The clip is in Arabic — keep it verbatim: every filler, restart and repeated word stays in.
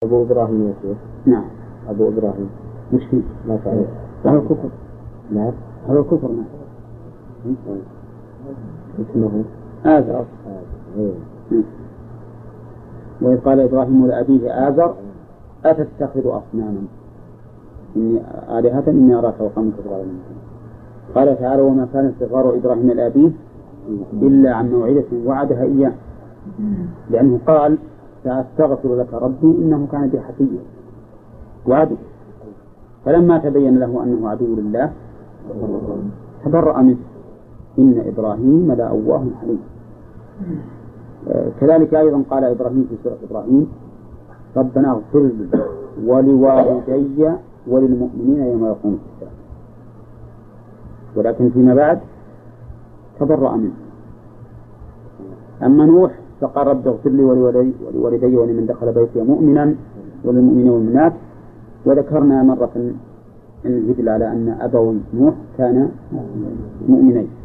أبو إبراهيم يا شيخ. نعم. أبو إبراهيم مش فيه. ما تعرف. هذا كفر. نعم. هذا كفر. نعم. اسمه آزر. وإذ قال إبراهيم لأبيه آزر أتتخذ أصناما إني آلهة إني أراك وقومك ضلالا مبينا. قال تعالى وما كان استغفار إبراهيم لأبيه إلا عن موعدة وعدها إياه، لأنه قال سأستغفر لك ربي إنه كان بي حفيا وعدو، فلما تبين له أنه عدو لله تبرأ منه إن إبراهيم لأواه حليم. كذلك أيضا قال إبراهيم في سورة إبراهيم ربنا اغفر لي ولوالدي وللمؤمنين يوم يقوم الحساب، ولكن فيما بعد تبرأ منه. أما نوح فقال رب اغفر لي ولوالدي ولمن دخل بيتي مؤمنا وللمؤمنين والمؤمنات. وذكرنا مرة أن يدل على أن أبوي نوح كان مؤمنين.